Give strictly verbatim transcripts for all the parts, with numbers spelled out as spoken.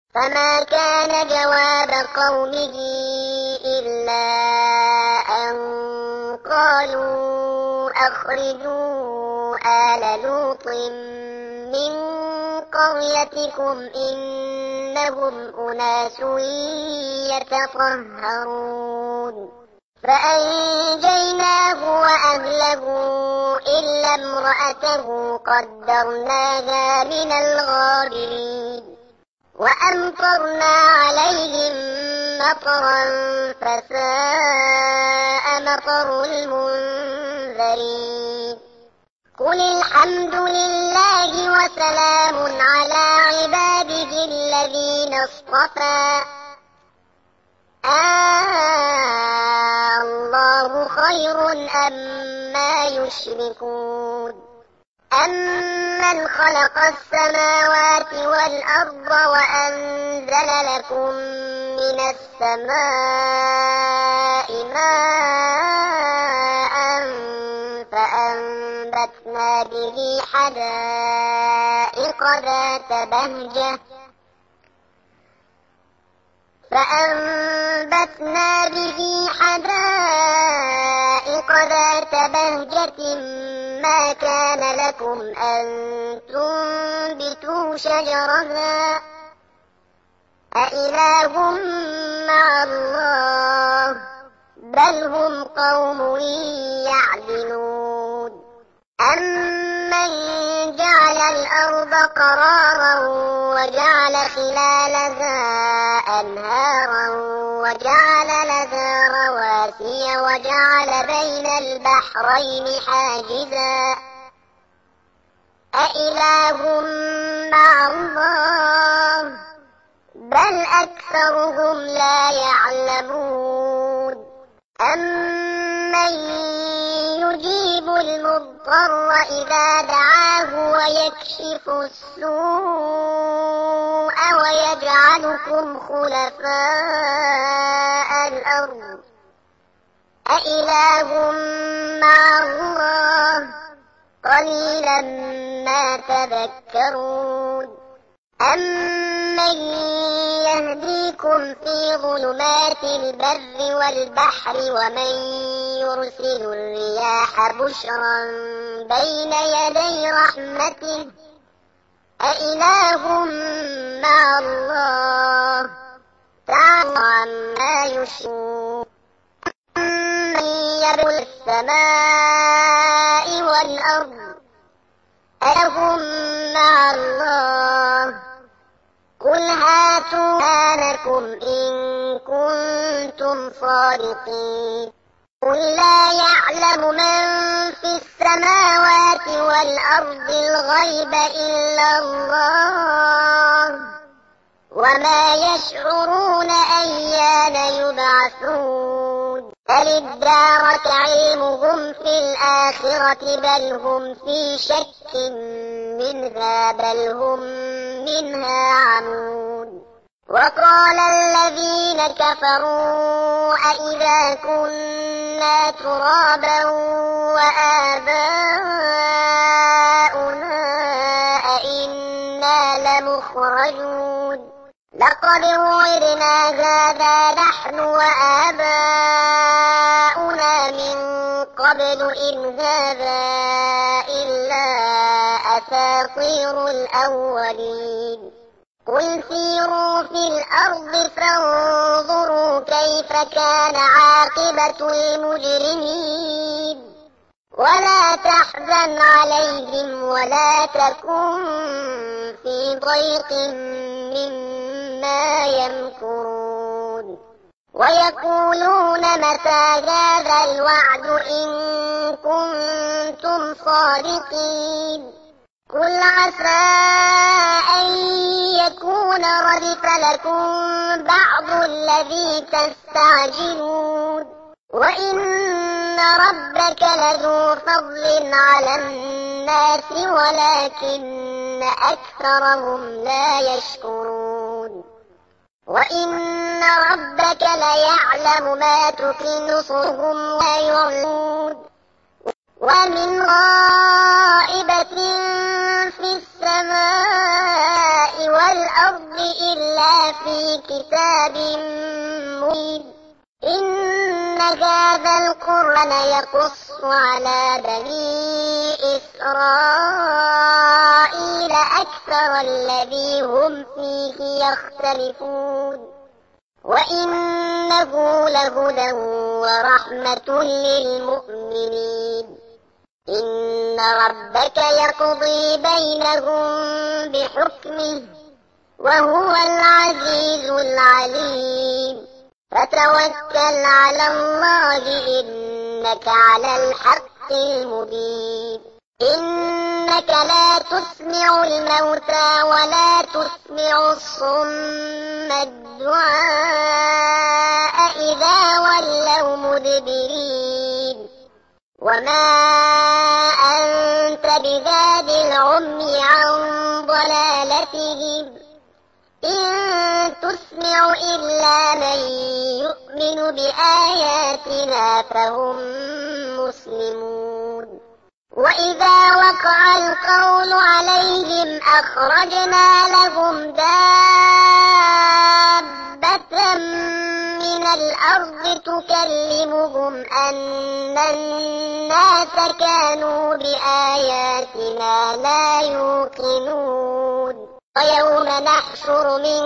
فما كان جواب قومه إلا أن قالوا أخرجوا آل لوط من قريتكم إنهم أناس يتطهرون فأنجيناه وأهله إلا امرأته قدرناها من الغابرين وأمطرنا عليهم مطرا فساء مطر المنذرين قل الحمد لله وسلام على عباده الذين اصطفى آه الله خير أما يشركون أمن خلق السماوات والأرض وأنزل لكم من السماء ماء فأنبتنا به حدائق ذات بهجة فأنبتنا به حدائق ذات بهجة ما كان لكم أن تنبتوا شجرها أإله مع الله بل هم قوم يعدلون أمن جعل الأرض قرارا وجعل خلالها أنهارا وجعل لها رواسي وجعل بين البحرين حاجزا أإله مع الله بل أكثرهم لا يعلمون أمن يجيب المضطر إذا دعاه ويكشف السوء ويجعلكم خلفاء الأرض أإله مع الله قليلا ما تذكرون أمن يهديكم في ظلمات البر والبحر ومن يرسل الرياح بشرا بين يدي رحمته أإله مع الله تعالى عما يشركون أمن يبني السماء والأرض ألهم مع الله قل هاتوا برهانكم إن كنتم صادقين قل لا يعلم من في السماوات والأرض الغيب إلا الله وما يشعرون أيان يبعثون بل ادارك علمهم في الآخرة بل هم في شك منها بل هم منها عمون وقال الذين كفروا أئذا كنا ترابا وآباؤنا أئنا لمخرجون لقد وعدنا هذا نحن وآباؤنا من قبل إن هذا إلا أساطير الأولين قل سيروا في الأرض فانظروا كيف كان عاقبة المجرمين ولا تحزن عليهم ولا تكن في ضيق مما يمكرون ويقولون متى هذا الوعد إن كنتم صادقين قل عسى أن يكون ردف لكم بعض الذي تستعجلون وإن ربك لذو فضل على الناس ولكن أكثرهم لا يشكرون وإن ربك ليعلم ما تكن صدورهم ويعلمون ومن غائبة في السماء والأرض إلا في كتاب مبين إن هذا القرآن يقص على بني إسرائيل أكثر الذي هم فيه يختلفون وإنه لهدى ورحمة للمؤمنين إن ربك يقضي بينهم بحكمه وهو العزيز العليم فتوكل على الله إنك على الحق المبين إنك لا تسمع الموتى ولا تسمع الصم الدعاء إذا ولوا مدبرين وما أنت بهاد العمي عن ضلالتهم إن تسمع إلا من يؤمن بآياتنا فهم مسلمون وإذا وقع القول عليهم أخرجنا لهم دابة من الأرض تكلمهم أن الناس كانوا بآياتنا لا يوقنون ويوم نحشر من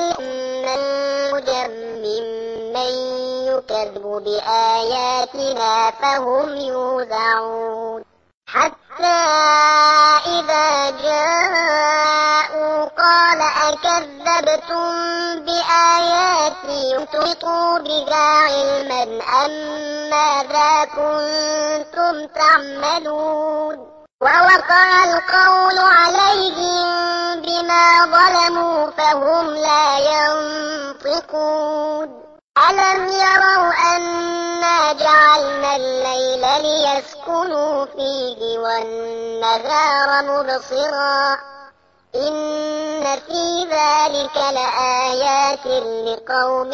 من يكذب بآياتنا فهم يوزعون حتى إذا جاءوا قال أكذبتم بآياتي تحيطوا بها علما أم ماذا كنتم تعملون ووقع القول عليهم بما ظلموا فهم لا ينطقون ألم يروا أنا جعلنا الليل ليسكنوا فيه والنهار مبصرا إن في ذلك لآيات لقوم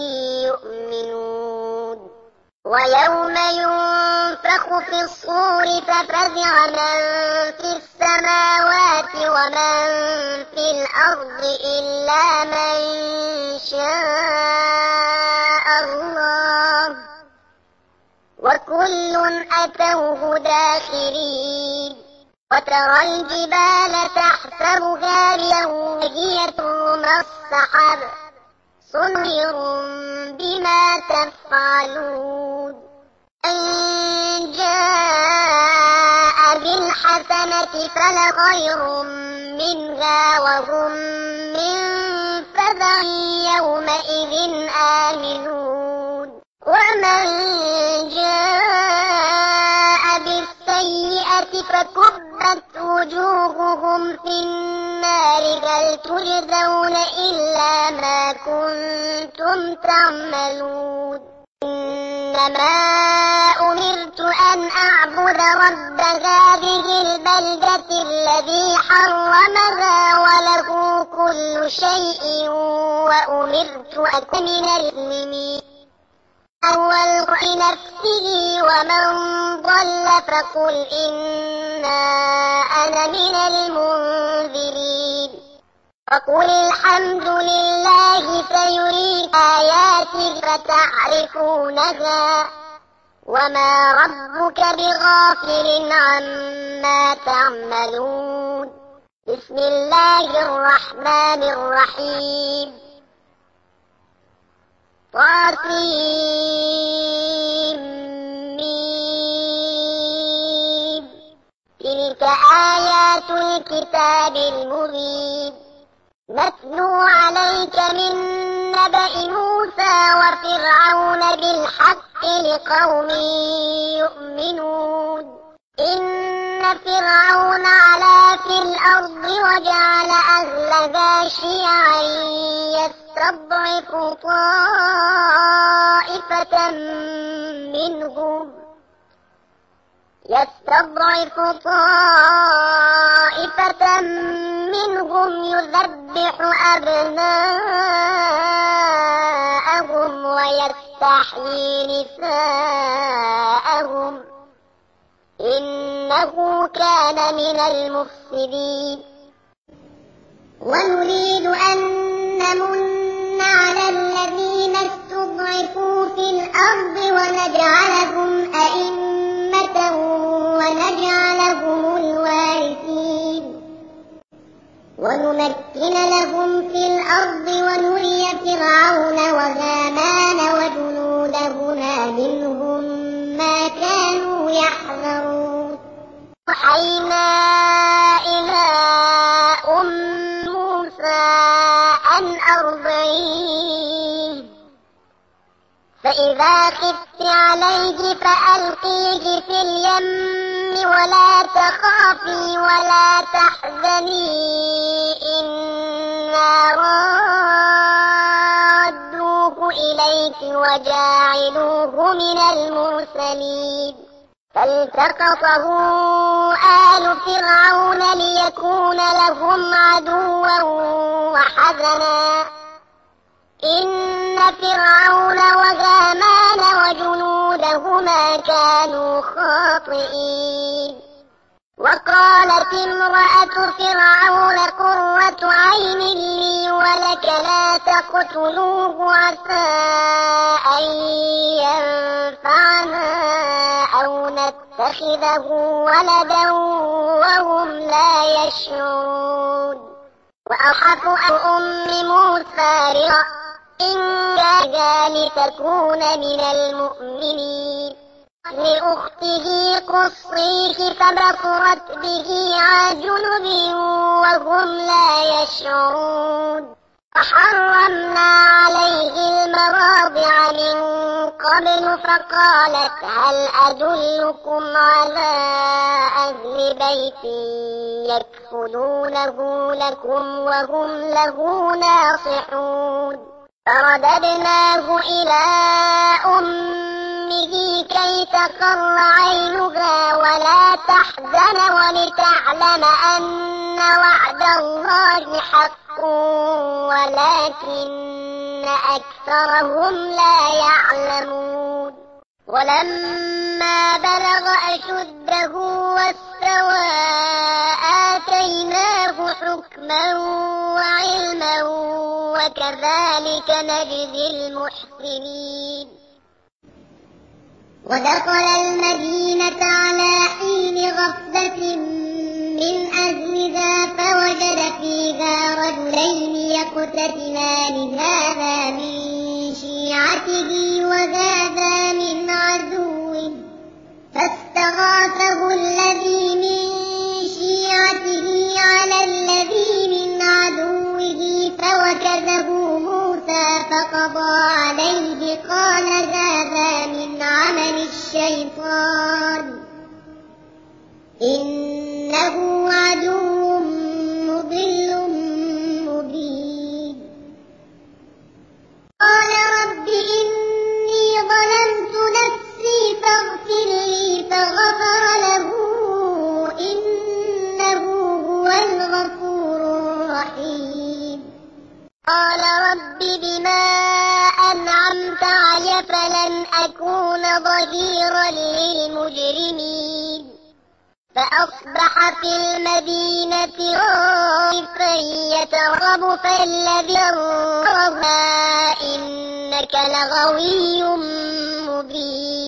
يؤمنون ويوم ينفخ في الصور ففزع من في السماوات ومن في الأرض إلا من شاء الله وكل أتوه داخرين وترى الجبال تحسبها وهي ترمى السحاب صنير بما تفعلون إن جاء بالحسنة فلخير منها وهم من فزع يومئذ آمنون ومن جاء بالسيئة فكبت وجوههم في النار هل تجزون إلا ما كنتم تعملون إنما أمرت أن أعبد رب هذه البلدة الذي حرمها وله كل شيء وأمرت أكون من المسلمين أول نفسه ومن ضل فقل إنا أنا من المنذرين وقل الحمد لله سيريك آياته فتعرفونها وما ربك بغافل عما تعملون بسم الله الرحمن الرحيم طاسيم تلك آيات الكتاب المبين نتلو عليك من نبأ موسى وفرعون بالحق لقوم يؤمنون إن فرعون علا في الأرض وجعل أهلها شيعا يستضعف طائفة منهم يستضعف طائفة منهم يذبح أبناءهم ويستحيي نساءهم إنه كان من المفسدين. ونريد أن نمن على الذين استضعفوا في الأرض ونجعلهم أئمة ونجعلهم الوارثين ونمكن لهم في الأرض ونري فرعون وهامان وجنودهما منهم ما كانوا يحذرون. وحينا إلى أم موسى أن أرضعيه فإذا خفت عليه فألقيه في اليم ولا تخافي ولا تحزني إنا رادوه إليك وجاعلوه من المرسلين. فالتقطه آل فرعون ليكون لهم عدوا وحزنا إن فرعون وهامان وجنودهما كانوا خاطئين. وقالت امرأة فرعون قرة عين لي ولك لا تقتلوه عسى أن ينفعنا أو نتخذه ولدا وهم لا يشعرون. وأحق أم موسى رضا إن كان لتكون من المؤمنين لأخته قصيه فبصرت به عن جنب وهم لا يشعرون. وحرمنا عليه المراضع من قبل فقالت هل أدلكم على أهل بيت يكفلونه لكم وهم له ناصحون. فرددناه إلى أمه كي تقر عينها ولا تحزن ولتعلم أن وعد الله حق ولكن أكثرهم لا يعلمون. ولما بلغ أشده واستوى آتيناه حكما وعلما وكذلك نجزي المحسنين. ودخل المدينة على حين غفلة من أهلها فوجد فيها رجلين يقتتلان هذا من شيعته وهذا من عدوه فاستغاثه الذي من شيعته على الذي من عدوه فوكزه موسى فقضى عليه قال هذا من عمل الشيطان إنه عدو مضل مبين. قال رب إني ظلمت نفسي فاغفر لي فغفر له إنه هو الغفور الرحيم. قال رب بما أنعمت علي فلن أكون ظهيرا للمجرمين. فأصبح في المدينة خائفا يترقب فالذي يرها إنك لغوي مبين.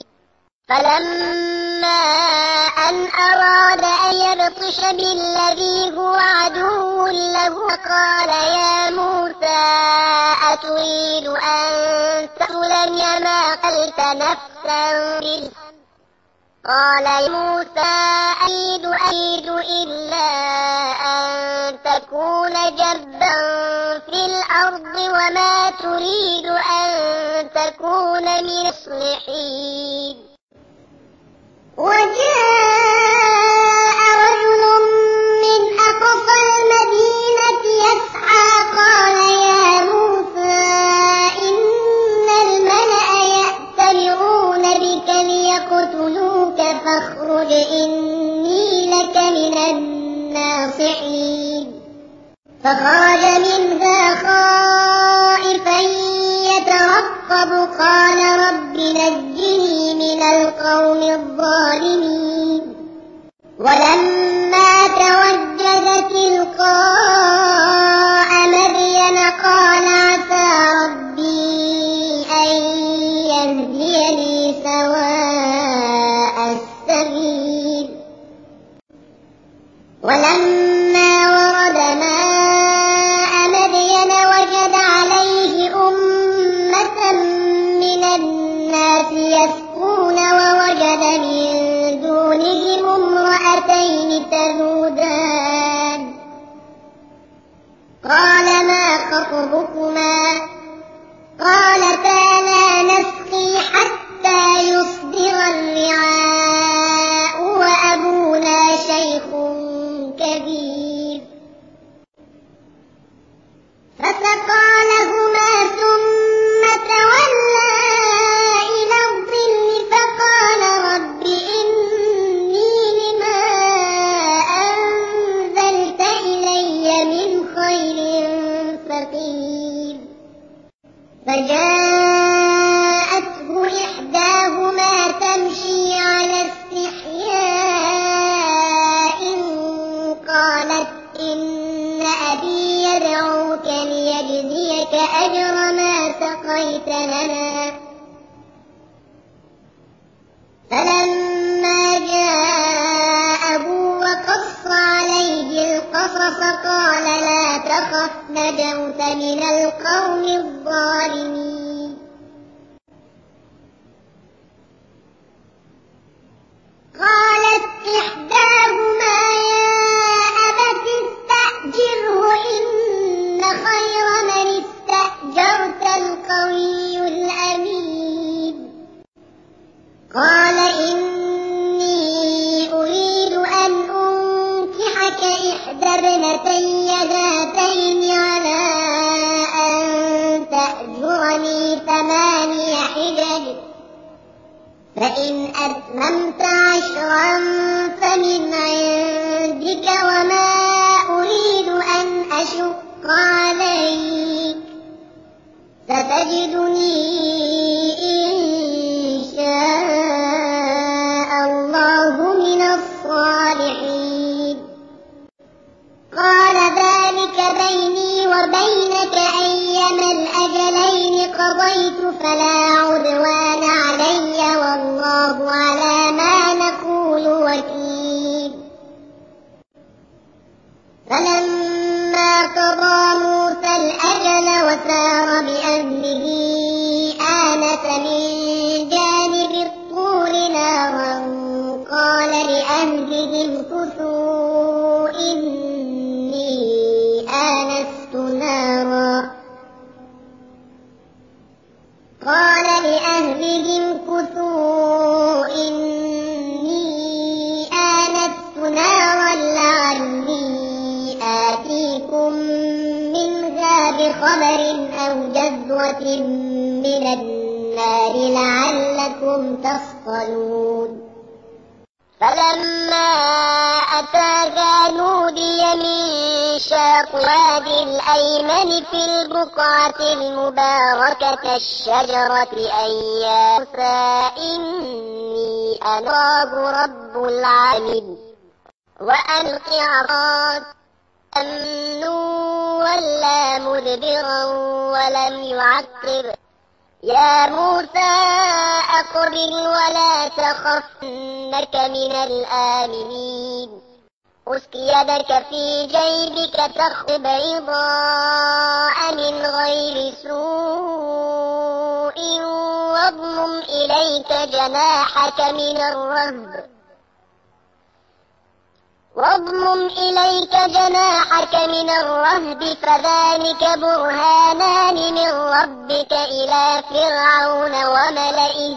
فلما أن أراد أن يبطش بالذي هو عدو له قال يا موسى أتريد أن تقتلني ما قتلت نفسا بالحق قال يا موسى أريد أريد إلا أن تكون جبا في الأرض وما تريد أن تكون من المصلحين. وجاء رجل من أقصى المدينة يسعى قال يا موسى إن الملأ يأتمرون بك ليقتلوك فاخرج إني لك من الناصحين. فخرج منها خائفا يترقب قال رب نجني من القوم الظالمين. ولما توجه تلقاء مدين قال عسى ربي أن يهديني سواء السبيل ولما ورد ماء مدين وجد عليه أمة من الناس يسقون ووجد من دونهم امرأتين تذودان قال ما خطبكما قالتا لا نسقي حتى يصدر الرعاء وأبونا شيخ كبير فسقى لهما ثم تولى إلى الظل فقال رب إني لما أنزلت إلي من خير فقير فجاءته إحداهما تمشي على استحياء قالت إن أبي يدعوك ليجزيك أجر ما سقيت لنا فلما جاءه وقص عليه القصص قال لا تخف نجوت من القوم الظالمين قالت إحداهما يا أبت استأجره إن خير من استأجرت القوي الأمين قال إني أريد أن أنكحك إحدى ابنتي هاتين على أن تأجرني ثماني حجج فإن أتممت عشرا فمن عندك وما أريد أن أشق عليك ستجدني إن شاء الله من الصالحين قال ذلك بيني وبينك أيما الأجلين قضيت فلا عدوان علي والله على ما نقول وكيل فلما قضى موسى الأجل وسار بأهله آنس من جانب الطور نارا قال لأهلهم كثوا إني آنست نارا قال لأهلهم كثوا إني آنست نارا لعلي آتيكم منها بخبر أو جذوة من النار لعلكم تصطلون فلما أتاها نودي من شاطئ الوادي الأيمن في البقعة المباركة الشجرة أن يا موسى إني أنا رب العالمين وألق عصاك فمنوا ولا مدبرا ولم يعقب يا موسى أقبل ولا تخف إنك من الآمنين أسك يدك في جيبك تخرج بيضاء من غير سوء واضمم إليك جناحك من الرهب واضمم إليك جناحك من الرهب فذلك برهانان من ربك إلى فرعون وملئه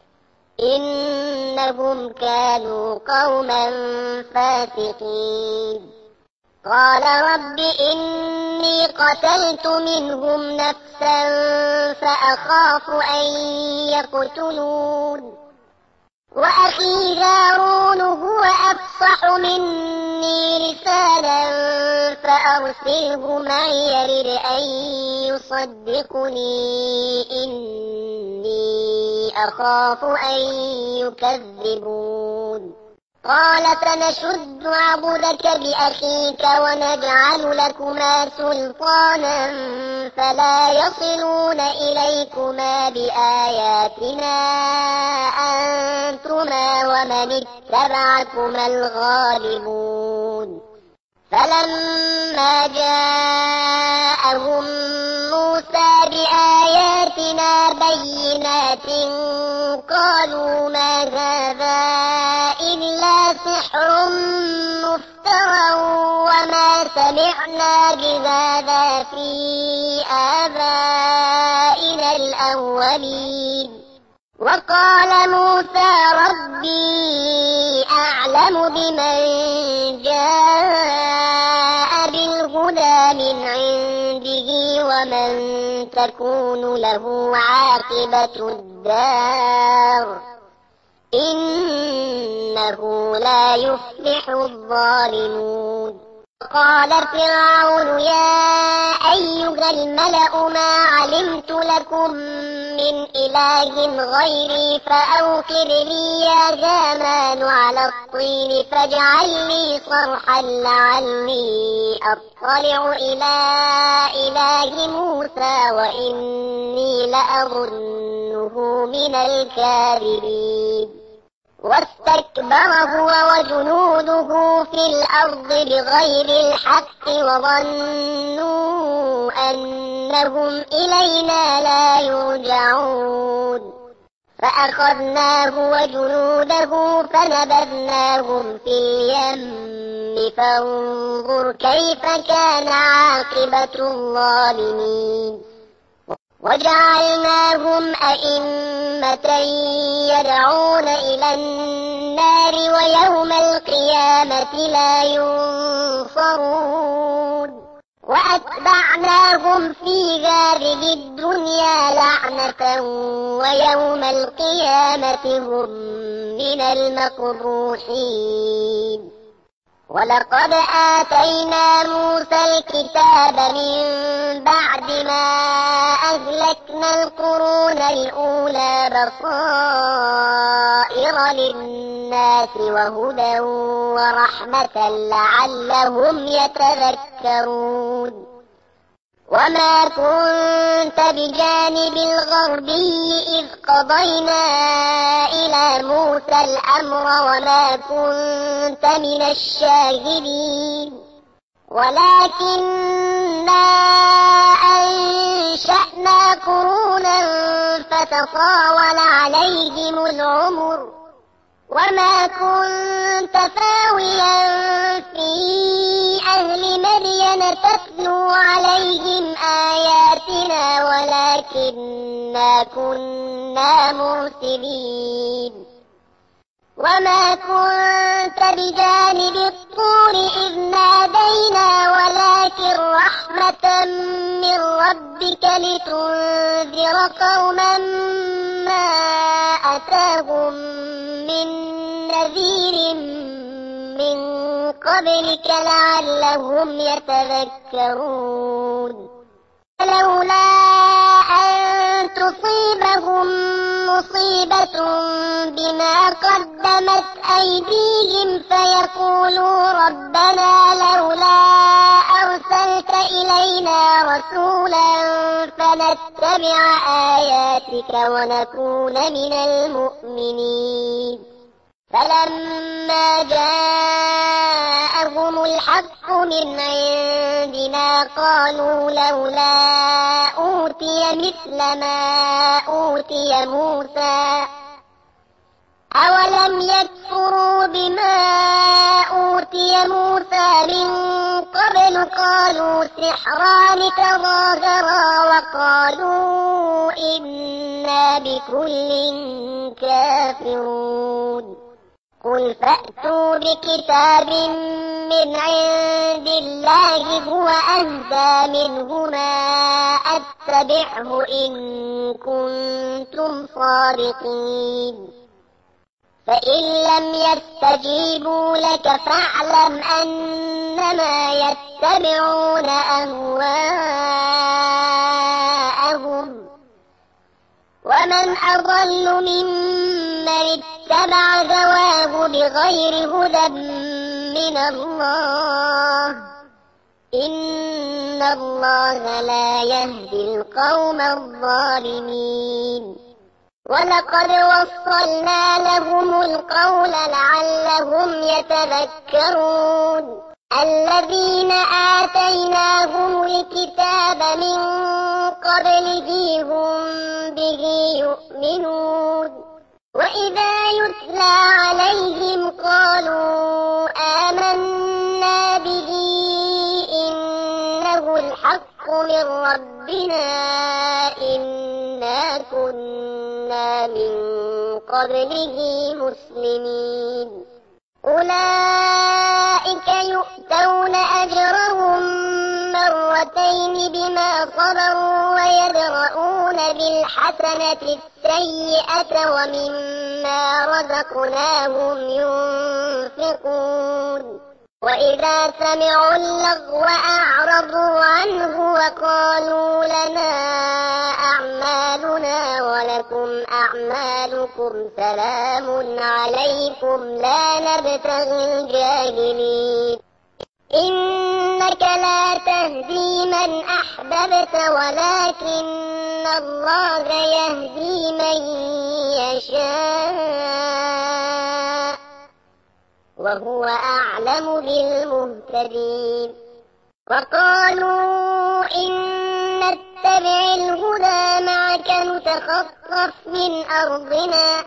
إنهم كانوا قوما فاسقين قال رب إني قتلت منهم نفسا فأخاف أن يقتلون وأخي هارون هو أفصح مني لسانا فأرسله معي يرد أن يصدقني إني أخاف أن يكذبون قال سنشد عضدك بأخيك ونجعل لكما سلطانا فلا يصلون إليكما بآياتنا أنتما ومن اتبعكما الغالبون فلما جاءهم موسى بآياتنا بينات قالوا ما هذا إلا سحر مفترى وما سمعنا بهذا في آبائنا الأولين وقال موسى ربي أعلم بمن جاء بالهدى من عنده ومن تكون له عاقبة الدار إنه لا يفلح الظالمون قال فرعون يا أيها الملأ ما علمت لكم من إله غيري فأوقر لي يا هامان على الطين فاجعل لي صرحا لعلي أطلع إلى إله موسى وإني لأظنه من الكاذبين واستكبر هو وجنوده في الأرض بغير الحق وظنوا أنهم إلينا لا يرجعون فأخذناه وجنوده فنبذناهم في اليم فانظر كيف كان عاقبة الظالمين وجعلناهم أئمة يدعون إلى النار ويوم القيامة لا ينصرون وأتبعناهم في هذه الدنيا لعنة ويوم القيامة هم من المقبوحين ولقد آتينا موسى الكتاب من بعد ما أهلكنا القرون الأولى بصائر للناس وهدى ورحمة لعلهم يتذكرون وما كنت بجانب الغربي إذ قضينا إلى موسى الأمر وما كنت من الشاهدين ولكننا أنشأنا قرونا فتطاول عليهم العمر وما كنت ثاويا في أهل مدين تتلو عليهم آياتنا ولكننا كنا مرسلين وما كنت بجانب الطور إذ نادينا ولكن رحمة من ربك لتنذر قوما ما أتاهم من نذير من قبلك لعلهم يتذكرون لولا أن تصيبهم مصيبة بما قدمت أيديهم فيقولوا ربنا لولا أرسلت إلينا رسولا فنتبع آياتك ونكون من المؤمنين فلما جاءهم الحق من عندنا قالوا لولا أوتي مثل ما أوتي موسى أولم يكفروا بما أوتي موسى من قبل قالوا سحران تظاهرا وقالوا إنا بكل كافرون قل فأتوا بكتاب من عند الله هو أهدى منهما أتبعه إن كنتم صادقين فإن لم يستجيبوا لك فاعلم أنما يتبعون أهواءهم ومن أضل ممن اتبع هواه بغير هدى من الله إن الله لا يهدي القوم الظالمين ولقد وصلنا لهم القول لعلهم يتذكرون الذين آتيناهم الكتاب من قبله هم به يؤمنون وإذا يتلى عليهم قالوا آمنا به إنه الحق من ربنا إنا كنا من قبله مسلمين أولئك يؤتون أجرهم مرتين بما صبروا ويدرؤون بالحسنة السيئة ومما رزقناهم ينفقون وإذا سمعوا اللغو أعرضوا عنه وقالوا لنا أعمالنا ولكم أعمالكم سلام عليكم لا نبتغي الجاهلين إنك لا تهدي من أحببت ولكن الله يهدي من يشاء وهو أعلم بالمهتدين وقالوا إن نتبع الهدى معك نتخطف من أرضنا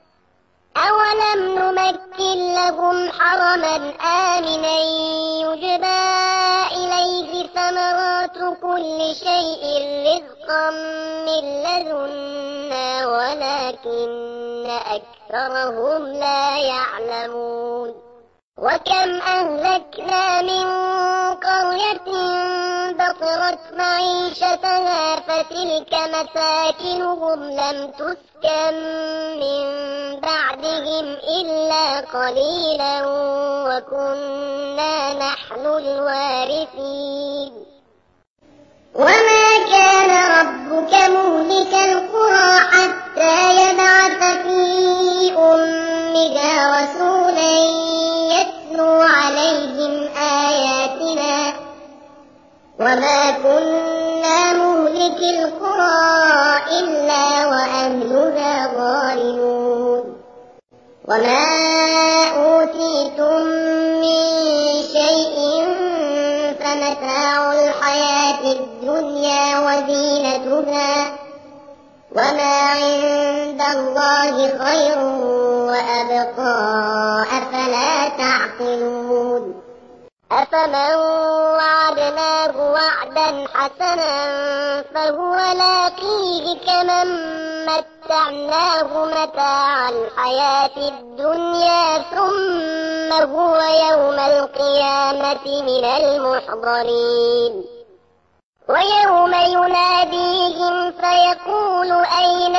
أولم نمكن لهم حرما آمنا يجبى إليه ثمرات كل شيء رزقا من لدنا ولكن أكثرهم لا يعلمون وكم أهلكنا من قرية بطرت معيشتها فتلك مساكنهم لم تسكن من بعدهم إلا قليلا وكنا نحن الوارثين وما كان ربك مهلك القرى حتى يبعث في أمها رسولا يتلو عليهم آياتنا وما كنا مهلك القرى إلا وأهلها ظالمون وما أوتيتم من شيء فمتاع الحياة الدنيا وزينتها وما عند الله خير وأبقى أفلا تعقلون أفمن وعدناه وعدا حسنا فهو لاقيه كمن متعناه متاع الحياة الدنيا ثم هو يوم القيامة من المحضرين ويوم يناديهم فيقول أين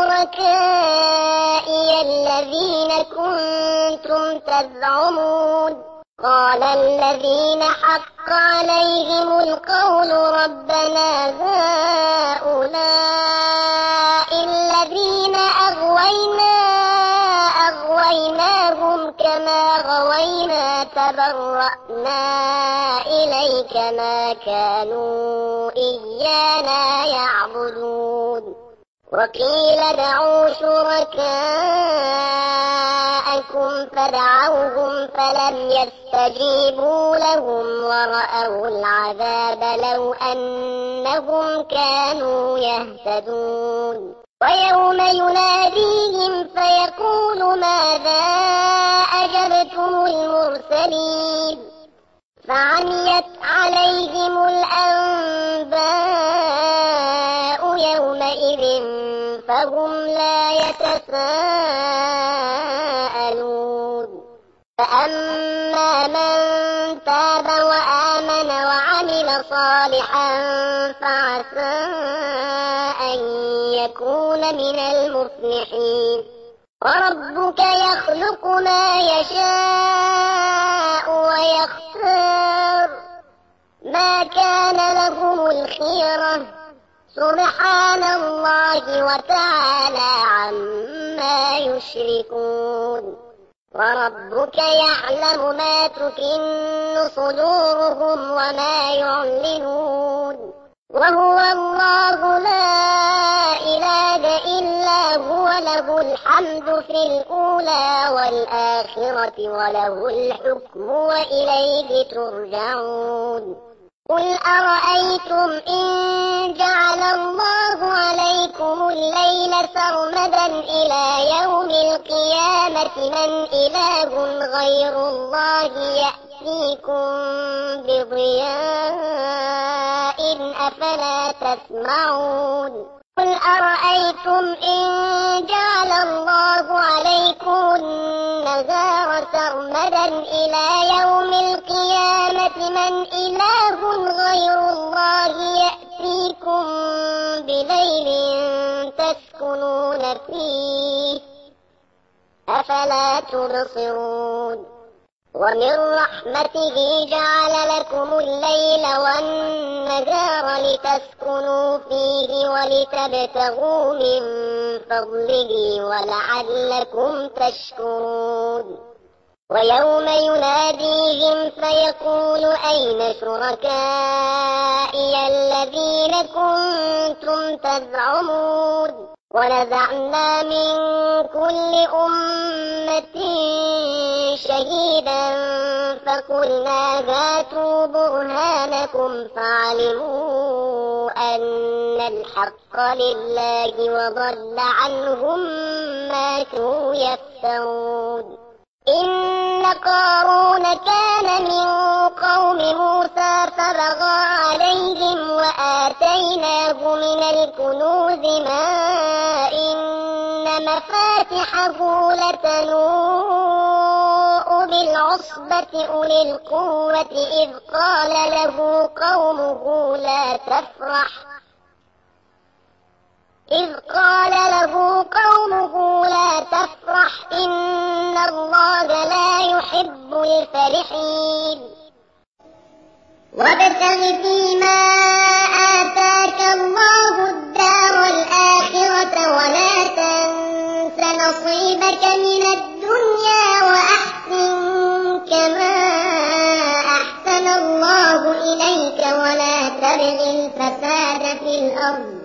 شركائي الذين كنتم تزعمون قال الذين حق عليهم القول ربنا هؤلاء الذين أغوينا أغويناهم كما غوينا تبرأنا إليك ما كانوا إيانا يعبدون وقيل ادعوا شركاءكم فدعوهم فلم يستجيبوا لهم ورأوا العذاب لو أنهم كانوا يهتدون ويوم يناديهم فيقول ماذا أجبتم المرسلين فعميت عليهم الأنباء يومئذ فهم لا يتساءلون فأما من تاب وآمن وعمل صالحا فعسى أن يكون من المفلحين وربك يخلق ما يشاء ويختار ما كان لهم الخيرة سبحان الله وتعالى عما يشركون وربك يعلم ما تكن صدورهم وما يعلنون وهو الله لا إله إلا هو له الحمد في الأولى والآخرة وله الحكم وإليه ترجعون قل أرأيتم إن جعل الله عليكم الليل سرمدا إلى يوم القيامة من إله غير الله يأتيكم بضياء أفلا تسمعون قل أرأيتم إن جعل الله عليكم النهار سرمدا إلى يوم القيامة من إله غير الله يأتيكم بليل تسكنون فيه أفلا تبصرون ومن رحمته جعل لكم الليل والنهار لتسكنوا فيه ولتبتغوا من فضله ولعلكم تشكرون ويوم يناديهم فيقول أين شركائي الذين كنتم تزعمون ونزعنا من كل أمة شهيدا فقلنا هاتوا برهانكم فعلموا أن الحق لله وضل عنهم ما كانوا يفترون إن قارون كان من قوم موسى فبغى عليهم وآتيناه من الكنوز ما إن مفاتحه لتنوء بالعصبة أولي القوة إذ قال له قومه لا تفرح إذ قال له قومه لا تفرح إن الله لا يحب الفرحين وابتغ فيما آتاك الله الدار الآخرة ولا تنس نصيبك من الدنيا وأحسن كما أحسن الله إليك ولا تبغ الفساد في الأرض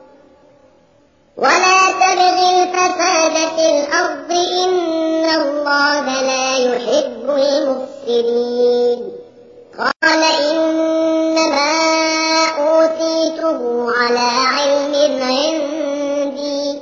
ولا تبغ الفساد في الأرض إن الله لا يحب المفسدين قال إنما أوتيته على علم عندي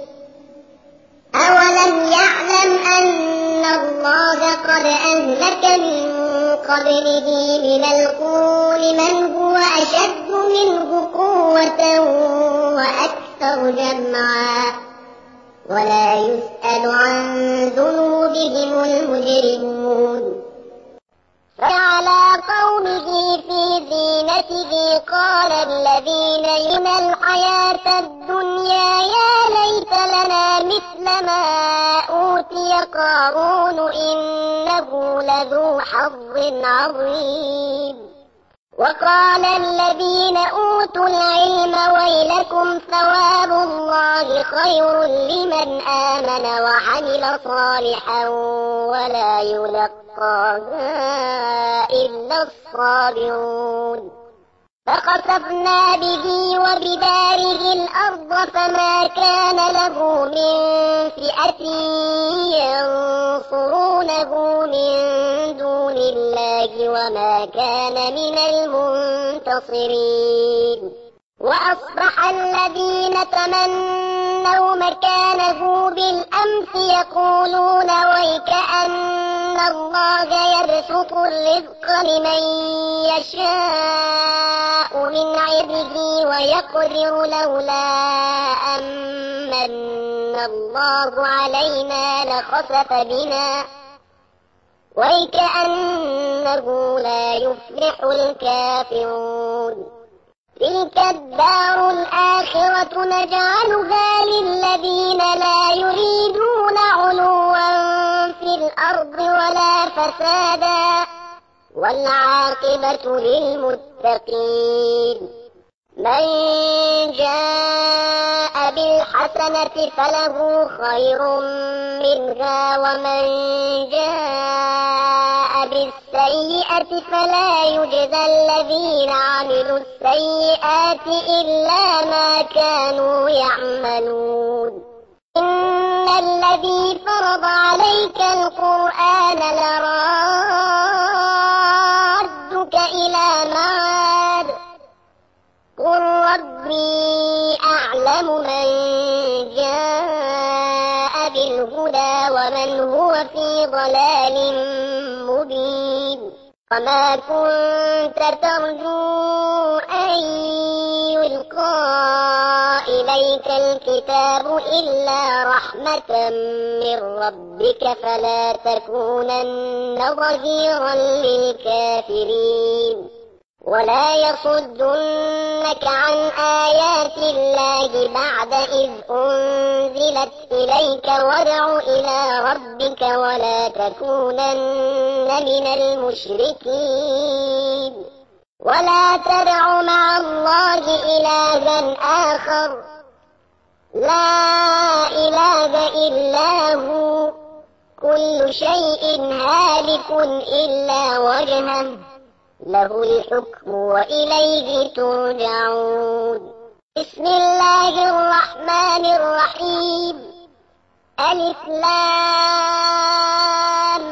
أولم يعلم أن الله قد أهلك من قبله من القرون من هو أشد منه قوة وأكثر جمعا ولا يسأل عن ذنوبهم المجرمون فعلى قومه في زينته قال الذين يريدون الحياة الدنيا يا ليت لنا مثل ما أوتي قارون إنه لذو حظ عظيم وقال الذين أوتوا العلم ويلكم ثواب الله خير لمن آمن وعمل صالحا ولا يلقاها إلا الصابرون فخسفنا به وبداره الأرض فما كان له من فئة ينصرونه من دون الله وما كان من المنتصرين وأصبح الذين تمنوا مكانه بالأمس يقولون ويكأن الله يبسط الرزق لمن يشاء من عبده ويقدر لولا أمن الله علينا لخسف بنا ويكأنه لا يفلح الكافرون تلك الدار الآخرة نجعلها للذين لا يريدون علوا في الأرض ولا فسادا والعاقبة للمتقين من جاء بالحسنة فله خير منها ومن جاء بالسيئة فلا يجزى الذين عملوا السيئات إلا ما كانوا يعملون إن الذي فرض عليك القرآن لرادك إلى معاد قل ربي أعلم من جاء بالهدى ومن هو في ضلال مبين وما كنت ترجو أن يلقى إليك الكتاب إلا رحمة من ربك فلا تكونن ظهيرا للكافرين ولا يصدنك عن آيات الله بعد إذ أنزلت إليك وادع إلى ربك ولا تكونن من المشركين ولا تدع مع الله إلها آخر لا إله إلا هو كل شيء هالك إلا وجهه له الحكم وإليه ترجعون بسم الله الرحمن الرحيم ألف لام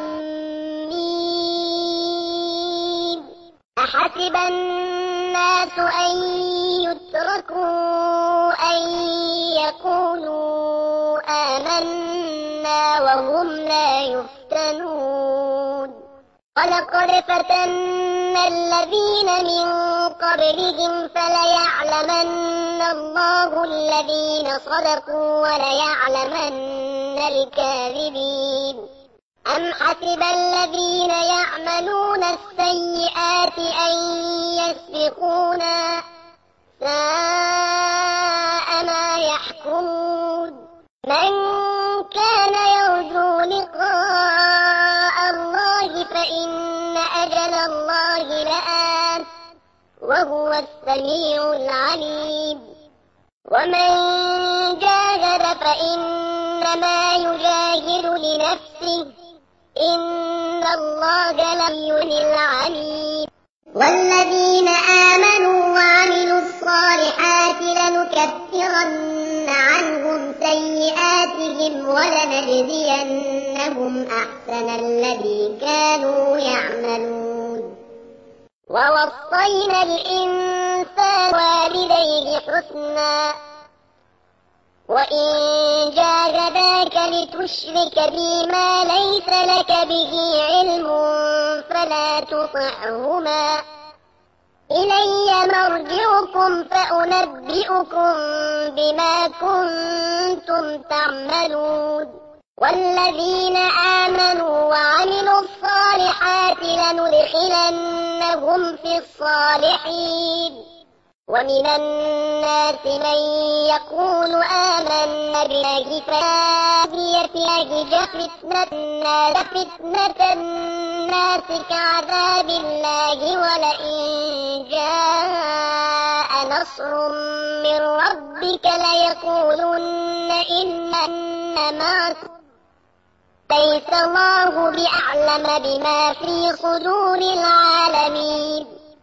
ميم أحسب الناس أن يتركوا أن يقولوا آمنا وهم لا يفتنون ولقد فتنا الذين من قبلهم فليعلمن الله الذين صدقوا وليعلمن الكاذبين أم حسب الذين يعملون السيئات أن يسبقونا ساء ما يحكمون من كان يرجو لقاء الله فإن أجل الله لآت وهو السميع العليم ومن جاهد فإنما يجاهد لنفسه إن الله لغني العليم والذين آمنوا وعملوا الصالحات لنكفرن عنهم سيئاتهم ولنجزينهم أحسن الذي كانوا يعملون ووصينا الإنسان والديه حسنا وإن جاهداك لتشرك بي ما ليس لك به علم فلا تطعهما إلي مرجعكم فأنبئكم بما كنتم تعملون والذين آمنوا وعملوا الصالحات لندخلنهم في الصالحين ومن الناس من يقول آمنا بالله فهي فتنة الناس فتنة الناس كعذاب الله ولئن جاء نصر من ربك ليقولن إنما ليس الله بأعلم بما في صدور العالمين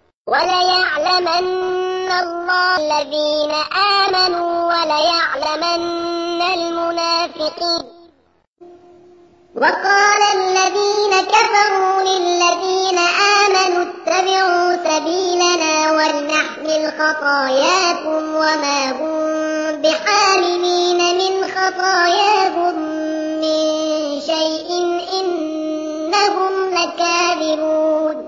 وليعلمن الله الذين آمنوا وليعلمن المنافقين وقال الذين كفروا للذين آمنوا اتبعوا سبيلنا ولنحمل خطاياكم وما هم بحاملين من خطاياهم من شيء إنهم لكاذبون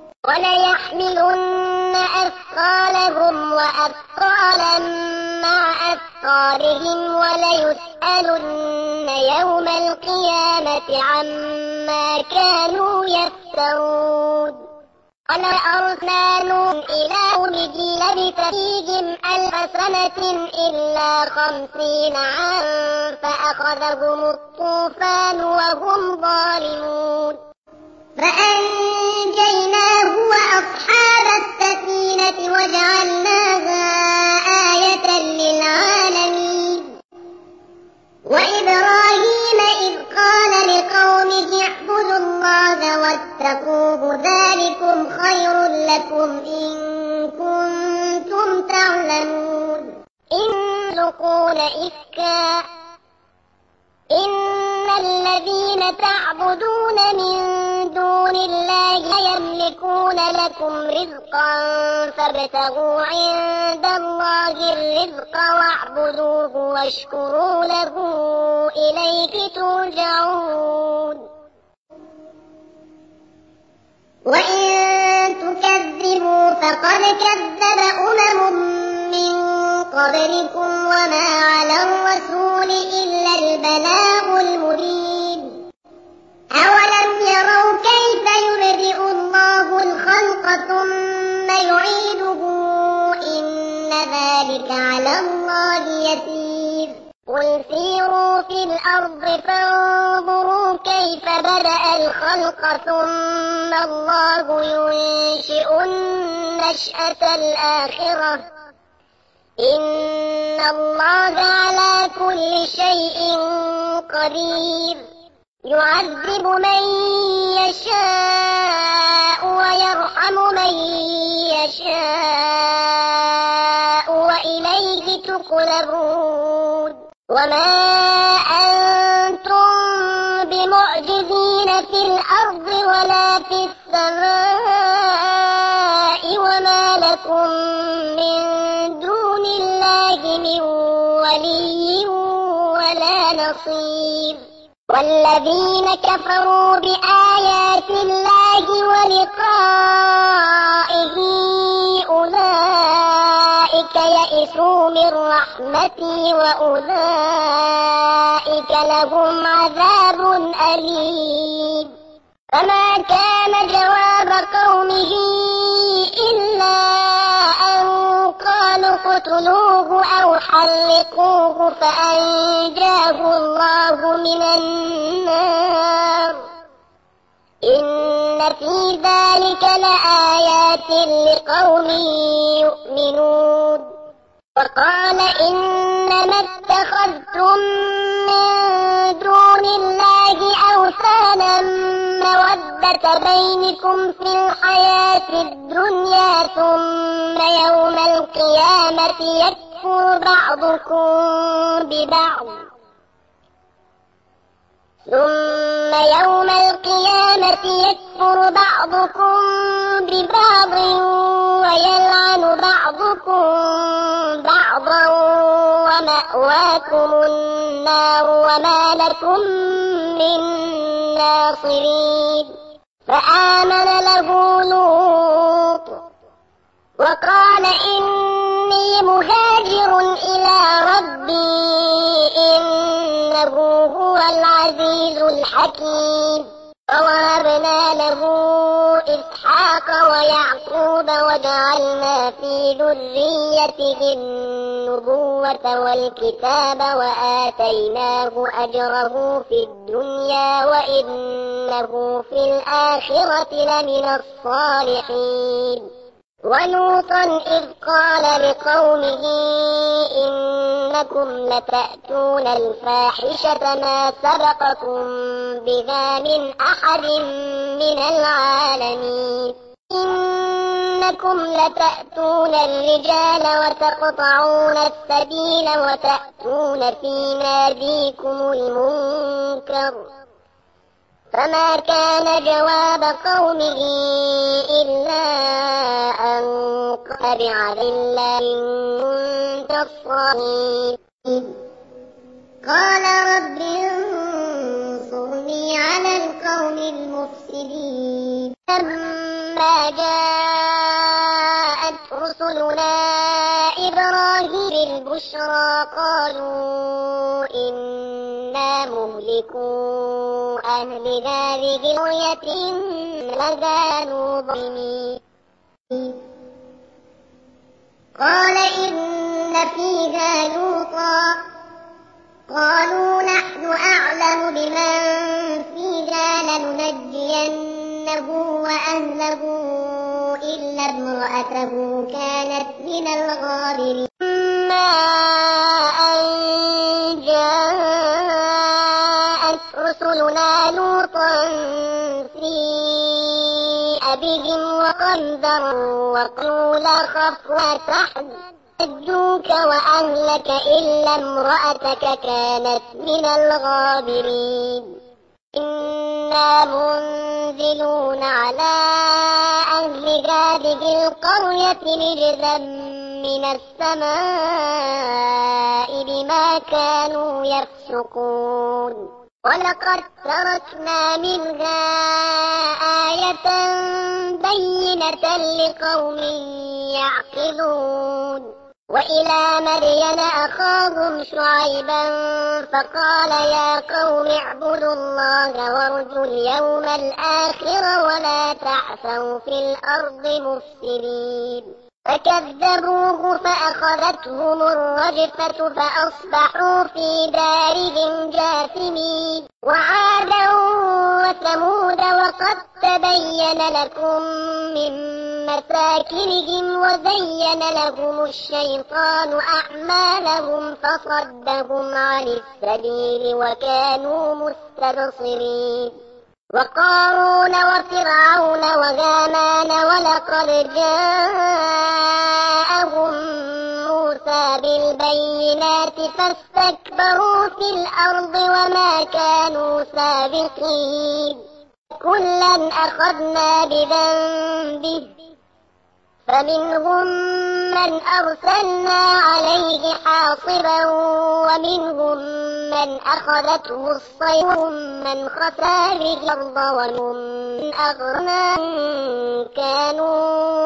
وليحملن أثقالهم وأثقالا مع أثقالهم وليسألن يوم القيامة عما كانوا يفترون ولأرسلنا نوحا إلى قومه لبث فيهم ألف سنة إلا خمسين عاما فأخذهم الطوفان وهم ظالمون فأنجيناه وأصحاب السفينة وجعلناها وإبراهيم إذ قال لقومه اعبدوا الله واتقوه ذلكم خير لكم إن كنتم تعلمون. إن يخلقون إفكا إن الذين تعبدون من دون الله يملكون لكم رزقا فابتغوا عند الله الرزق واعبدوه واشكروا له إليه ترجعون. وإن تكذبوا فقد كذب أمم من قبلكم وما على الرسول إلا البلاغ المبين. أولم يروا كيف يبدئ الله الخلق ثم يعيده إن ذلك على الله يسير. قل سيروا في الأرض فانظروا كيف بدأ الخلق ثم الله ينشئ النشأة الآخرة إن الله على كل شيء قدير. يعذب من يشاء ويرحم من يشاء وإليه تقلبون. وما أنتم بمعجزين في الأرض ولا في السماء وما لكم من دون الله من ولي ولا نصير. والذين كفروا بآيات الله ولقائه أولئك يئسوا من رحمتي وأولئك لهم عذاب أليم. فما كان جواب قومه إلا أن قالوا اقتلوه أو حرقوه فأنجاه الله من النار. إن في ذلك لآيات لقوم يؤمنون. وقال إنما اتخذتم من دون الله أوثانا مودة بينكم في الحياة الدنيا ثم يوم القيامة يكفر بعضكم ببعض ثم يوم القيامة يكفر بعضكم ببعض ويلعن بعضكم بعضا ومأواكم النار وما لكم من ناصرين. فآمن له لوط وقال إني مهاجر إلى ربي إنه هو العزيز الحكيم. ووهبنا له إسحاق ويعقوب وجعلنا في ذريته النبوة والكتاب وآتيناه أجره في الدنيا وإنه في الآخرة لمن الصالحين. ولوطا إذ قال لقومه إنكم لتأتون الفاحشة ما سبقكم بها من أحد من العالمين. إنكم لتأتون الرجال وتقطعون السبيل وتأتون في ناديكم المنكر. فما كان جواب قومه إلا أن قال بالله إن كنت الصادقين. قال رب انصرني على القوم المفسدين. لما جاءت رسلنا إبراهيم بالبشرى قالوا إنا مهلكوا أهل هذه القرية لكانوا ظالمين. قال إن فيها لوطا قالوا نحن أعلم بمن فيها لننجينه وأهله إلا امرأته كانت من الغابرين. ما أن جاء سيء بهم وقدروا وقالوا لا خف ولا تحزن نجوك وأهلك إلا امرأتك كانت من الغابرين إنا منزلون على أهل هذه القرية رجزا من السماء بما كانوا يفسقون ولقد تركنا منها آية بينة لقوم يعقلون وإلى مدين أخاهم شعيبا فقال يا قوم اعبدوا الله وارجوا اليوم الآخر ولا تعثوا في الأرض مفسدين فكذبوه فأخذتهم الرجفة فأصبحوا في دارهم جاثمين وعادا وثمود وقد تبين لكم من مساكنهم وزين لهم الشيطان أعمالهم فصدهم عن السبيل وكانوا مستبصرين وقارون وفرعون وهامان ولقد جاءهم موسى بالبينات فاستكبروا في الأرض وما كانوا سابقين كلا أخذنا بذنبه فمنهم من أرسلنا عليه حاصبا ومنهم من أخذته الصيحة من خسف به الأرض ومنهم من أغرقنا كانوا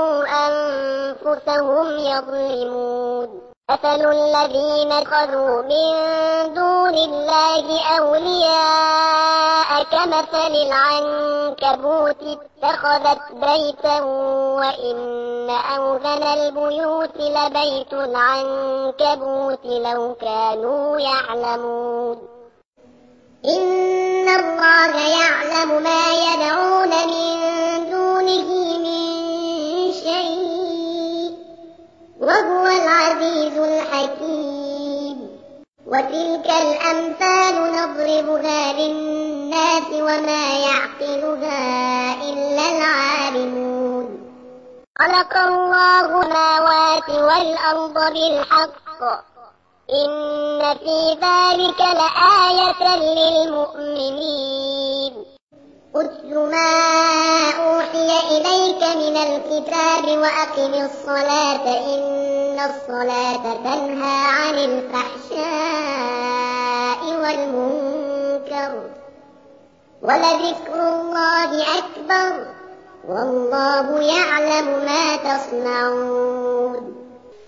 أنفسهم يظلمون مثل الذين اتخذوا من دون الله أولياء كمثل العنكبوت اتخذت بيتا وإن أوهن البيوت لبيت العنكبوت لو كانوا يعلمون إن الله يعلم ما يدعون من دونه من شيء وهو العزيز الحكيم وتلك الأمثال نضربها للناس وما يعقلها إلا العالمون خلق الله السماوات والأرض بالحق إن في ذلك لآية للمؤمنين اتل ما أوحي إليك من الكتاب وأقم الصلاة إن الصلاة تنهى عن الفحشاء والمنكر ولذكر الله أكبر والله يعلم ما تصنعون